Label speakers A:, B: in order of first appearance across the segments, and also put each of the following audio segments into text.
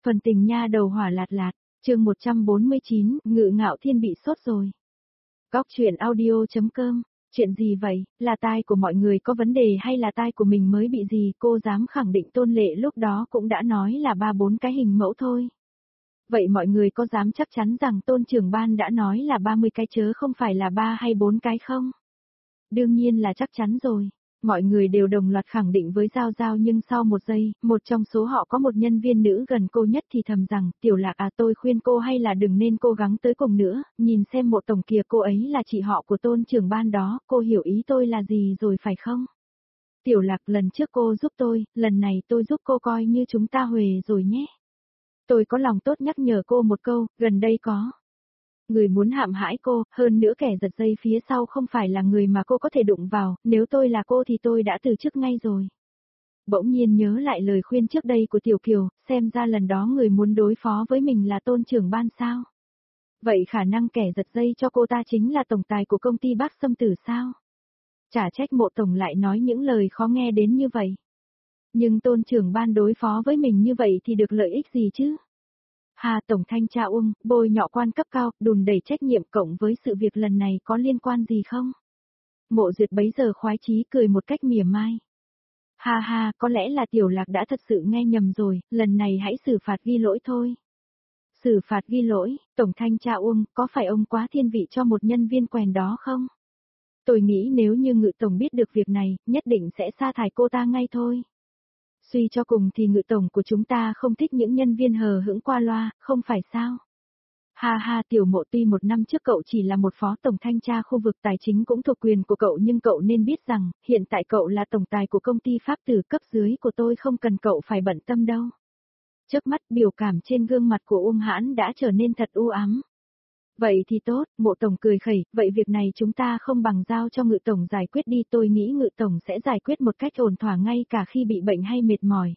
A: Phần tình nha đầu hỏa lạt lạt, chương 149, Ngự Ngạo Thiên bị sốt rồi. Góc truyện audio.com, chuyện gì vậy, là tai của mọi người có vấn đề hay là tai của mình mới bị gì? Cô dám khẳng định Tôn Lệ lúc đó cũng đã nói là 3-4 cái hình mẫu thôi. Vậy mọi người có dám chắc chắn rằng Tôn trưởng ban đã nói là 30 cái chớ không phải là 3 hay 4 cái không? Đương nhiên là chắc chắn rồi. Mọi người đều đồng loạt khẳng định với Giao Giao, nhưng sau một giây, một trong số họ có một nhân viên nữ gần cô nhất thì thầm rằng, Tiểu Lạc à, tôi khuyên cô hay là đừng nên cố gắng tới cùng nữa, nhìn xem Mộ tổng kìa, cô ấy là chị họ của Tôn trưởng ban đó, cô hiểu ý tôi là gì rồi phải không? Tiểu Lạc, lần trước cô giúp tôi, lần này tôi giúp cô, coi như chúng ta huề rồi nhé. Tôi có lòng tốt nhắc nhở cô một câu, gần đây có người muốn hãm hại cô, hơn nữa kẻ giật dây phía sau không phải là người mà cô có thể đụng vào, nếu tôi là cô thì tôi đã từ chức ngay rồi. Bỗng nhiên nhớ lại lời khuyên trước đây của Tiểu Kiều, xem ra lần đó người muốn đối phó với mình là Tôn trưởng ban sao? Vậy khả năng kẻ giật dây cho cô ta chính là tổng tài của công ty Bác Sâm Tử sao? Chả trách Mộ tổng lại nói những lời khó nghe đến như vậy. Nhưng Tôn trưởng ban đối phó với mình như vậy thì được lợi ích gì chứ? Hà tổng thanh tra Uông, bôi nhọ quan cấp cao, đùn đẩy trách nhiệm cộng với sự việc lần này có liên quan gì không? Mộ Duyệt bấy giờ khoái chí cười một cách mỉa mai. Ha ha, có lẽ là Tiểu Lạc đã thật sự nghe nhầm rồi, lần này hãy xử phạt ghi lỗi thôi. Xử phạt ghi lỗi, tổng thanh tra Uông, có phải ông quá thiên vị cho một nhân viên quèn đó không? Tôi nghĩ nếu như Ngự tổng biết được việc này, nhất định sẽ sa thải cô ta ngay thôi. Suy cho cùng thì Ngự tổng của chúng ta không thích những nhân viên hờ hững qua loa, không phải sao? Ha ha, Tiểu Mộ, tuy một năm trước cậu chỉ là một phó tổng thanh tra khu vực tài chính cũng thuộc quyền của cậu, nhưng cậu nên biết rằng, hiện tại cậu là tổng tài của công ty Pháp Tử, cấp dưới của tôi không cần cậu phải bận tâm đâu. Chớp mắt, biểu cảm trên gương mặt của Uông Hãn đã trở nên thật u ám. Vậy thì tốt, Mộ tổng cười khẩy, vậy việc này chúng ta không bằng giao cho Ngự tổng giải quyết đi, tôi nghĩ Ngự tổng sẽ giải quyết một cách ổn thỏa ngay cả khi bị bệnh hay mệt mỏi.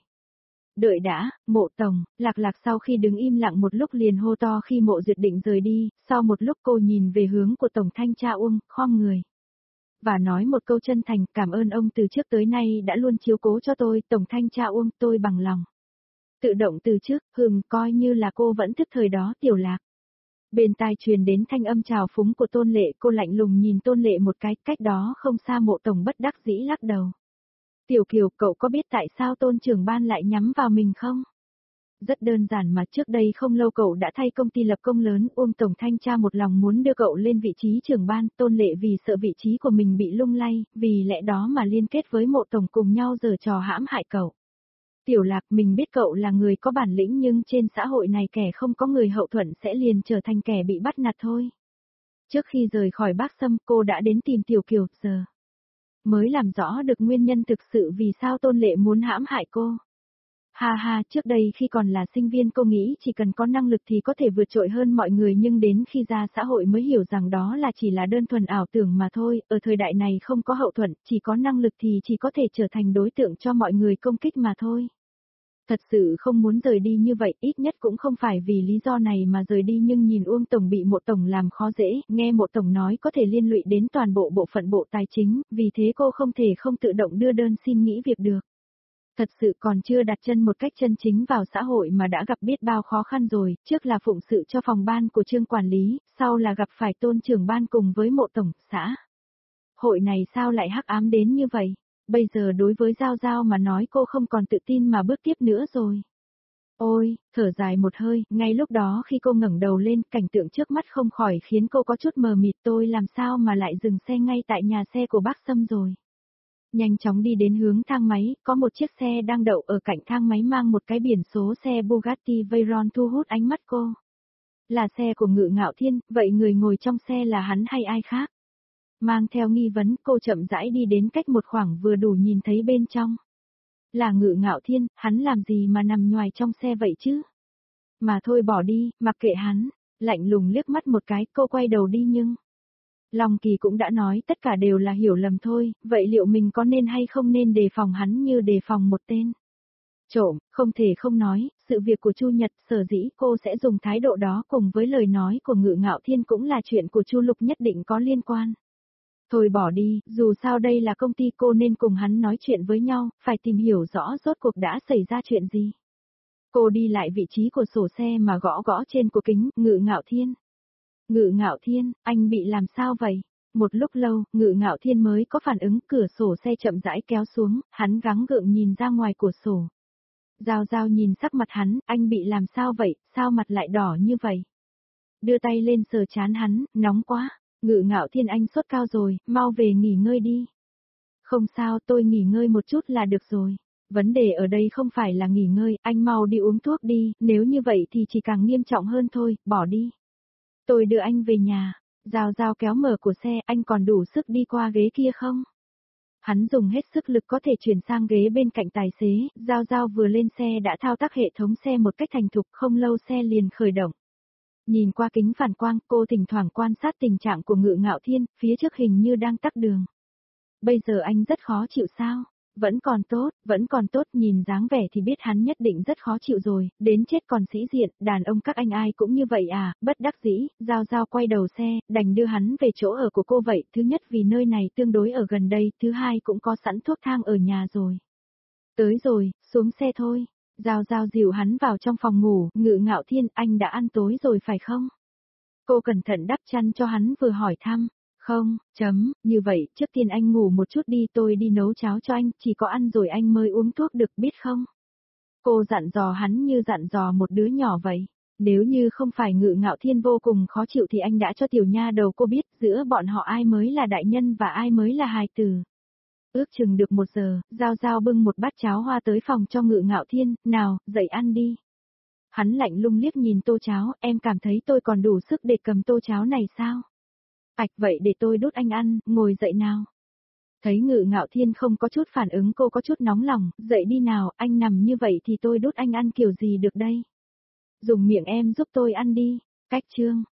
A: Đợi đã, Mộ tổng, Lạc Lạc sau khi đứng im lặng một lúc liền hô to khi Mộ Duyệt định rời đi, sau một lúc cô nhìn về hướng của tổng thanh tra Uông, khom người. Và nói một câu chân thành, cảm ơn ông từ trước tới nay đã luôn chiếu cố cho tôi, tổng thanh tra Uông, tôi bằng lòng. Tự động từ chức, coi như là cô vẫn thức thời đó, Tiểu Lạc. Bên tai truyền đến thanh âm trào phúng của Tôn Lệ, cô lạnh lùng nhìn Tôn Lệ một cái, cách đó không xa Mộ tổng bất đắc dĩ lắc đầu. Tiểu Kiều, cậu có biết tại sao Tôn trưởng ban lại nhắm vào mình không? Rất đơn giản mà, trước đây không lâu cậu đã thay công ty lập công lớn, Uông tổng thanh tra một lòng muốn đưa cậu lên vị trí trưởng ban, Tôn Lệ vì sợ vị trí của mình bị lung lay, vì lẽ đó mà liên kết với Mộ tổng cùng nhau giở trò hãm hại cậu. Tiểu Lạc, mình biết cậu là người có bản lĩnh, nhưng trên xã hội này kẻ không có người hậu thuẫn sẽ liền trở thành kẻ bị bắt nạt thôi. Trước khi rời khỏi Bác Sâm, cô đã đến tìm Tiểu Kiều, giờ mới làm rõ được nguyên nhân thực sự vì sao Tôn Lệ muốn hãm hại cô. Ha ha, trước đây khi còn là sinh viên cô nghĩ chỉ cần có năng lực thì có thể vượt trội hơn mọi người, nhưng đến khi ra xã hội mới hiểu rằng đó là chỉ là đơn thuần ảo tưởng mà thôi, ở thời đại này không có hậu thuẫn, chỉ có năng lực thì chỉ có thể trở thành đối tượng cho mọi người công kích mà thôi. Thật sự không muốn rời đi như vậy, ít nhất cũng không phải vì lý do này mà rời đi, nhưng nhìn Uông tổng bị Mộ tổng làm khó dễ, nghe Mộ tổng nói có thể liên lụy đến toàn bộ bộ phận bộ tài chính, vì thế cô không thể không tự động đưa đơn xin nghỉ việc được. Thật sự còn chưa đặt chân một cách chân chính vào xã hội mà đã gặp biết bao khó khăn rồi, trước là phụng sự cho phòng ban của Trương quản lý, sau là gặp phải Tôn trưởng ban cùng với Mộ tổng, xã hội này sao lại hắc ám đến như vậy? Bây giờ đối với Giao Giao mà nói cô không còn tự tin mà bước tiếp nữa rồi. Ôi, thở dài một hơi, ngay lúc đó khi cô ngẩng đầu lên, cảnh tượng trước mắt không khỏi khiến cô có chút mờ mịt, tôi làm sao mà lại dừng xe ngay tại nhà xe của bác Sâm rồi. Nhanh chóng đi đến hướng thang máy, có một chiếc xe đang đậu ở cạnh thang máy mang một cái biển số xe Bugatti Veyron thu hút ánh mắt cô. Là xe của Ngự Ngạo Thiên, vậy người ngồi trong xe là hắn hay ai khác? Mang theo nghi vấn, cô chậm rãi đi đến cách một khoảng vừa đủ nhìn thấy bên trong. Là Ngự Ngạo Thiên, hắn làm gì mà nằm nhoài trong xe vậy chứ? Mà thôi bỏ đi, mặc kệ hắn, lạnh lùng liếc mắt một cái, cô quay đầu đi nhưng... Long Kỳ cũng đã nói tất cả đều là hiểu lầm thôi, vậy liệu mình có nên hay không nên đề phòng hắn như đề phòng một tên trộm? Không thể không nói, sự việc của Chu Nhật, sở dĩ cô sẽ dùng thái độ đó cùng với lời nói của Ngự Ngạo Thiên cũng là chuyện của Chu Lục nhất định có liên quan. Thôi bỏ đi, dù sao đây là công ty, cô nên cùng hắn nói chuyện với nhau, phải tìm hiểu rõ rốt cuộc đã xảy ra chuyện gì. Cô đi lại vị trí của sổ xe mà gõ gõ trên của kính, Ngự Ngạo Thiên. Ngự Ngạo Thiên, anh bị làm sao vậy? Một lúc lâu, Ngự Ngạo Thiên mới có phản ứng, cửa sổ xe chậm rãi kéo xuống, hắn gắng gượng nhìn ra ngoài cửa sổ. Giao Giao nhìn sắc mặt hắn, anh bị làm sao vậy, sao mặt lại đỏ như vậy? Đưa tay lên sờ trán hắn, nóng quá. Ngự Ngạo Thiên, anh sốt cao rồi, mau về nghỉ ngơi đi. Không sao, tôi nghỉ ngơi một chút là được rồi. Vấn đề ở đây không phải là nghỉ ngơi, anh mau đi uống thuốc đi, nếu như vậy thì chỉ càng nghiêm trọng hơn thôi, bỏ đi. Tôi đưa anh về nhà. Giao Giao kéo mở của xe, anh còn đủ sức đi qua ghế kia không? Hắn dùng hết sức lực có thể chuyển sang ghế bên cạnh tài xế, Giao Giao vừa lên xe đã thao tác hệ thống xe một cách thành thục, không lâu xe liền khởi động. Nhìn qua kính phản quang, cô thỉnh thoảng quan sát tình trạng của Ngự Ngạo Thiên, phía trước hình như đang tắc đường. Bây giờ anh rất khó chịu sao? Vẫn còn tốt, nhìn dáng vẻ thì biết hắn nhất định rất khó chịu rồi, đến chết còn sĩ diện, đàn ông các anh ai cũng như vậy à, bất đắc dĩ, Giao Giao quay đầu xe, đành đưa hắn về chỗ ở của cô vậy, thứ nhất vì nơi này tương đối ở gần đây, thứ hai cũng có sẵn thuốc thang ở nhà rồi. Tới rồi, xuống xe thôi. Giao Giao dìu hắn vào trong phòng ngủ, Ngự Ngạo Thiên, anh đã ăn tối rồi phải không? Cô cẩn thận đắp chăn cho hắn vừa hỏi thăm. Không, như vậy, trước tiên anh ngủ một chút đi, tôi đi nấu cháo cho anh, chỉ có ăn rồi anh mới uống thuốc được, biết không? Cô dặn dò hắn như dặn dò một đứa nhỏ vậy. Nếu như không phải Ngự Ngạo Thiên vô cùng khó chịu thì anh đã cho tiểu nha đầu cô biết giữa bọn họ ai mới là đại nhân và ai mới là hài tử. Ước chừng được 1 giờ, Giao Giao bưng một bát cháo hoa tới phòng cho Ngự Ngạo Thiên, nào, dậy ăn đi. Hắn lạnh lùng liếc nhìn tô cháo, em cảm thấy tôi còn đủ sức để cầm tô cháo này sao? Vậy để tôi đút anh ăn, ngồi dậy nào. Thấy Ngự Ngạo Thiên không có chút phản ứng, cô có chút nóng lòng, dậy đi nào, anh nằm như vậy thì tôi đút anh ăn kiểu gì được đây? Dùng miệng em giúp tôi ăn đi. Cách chương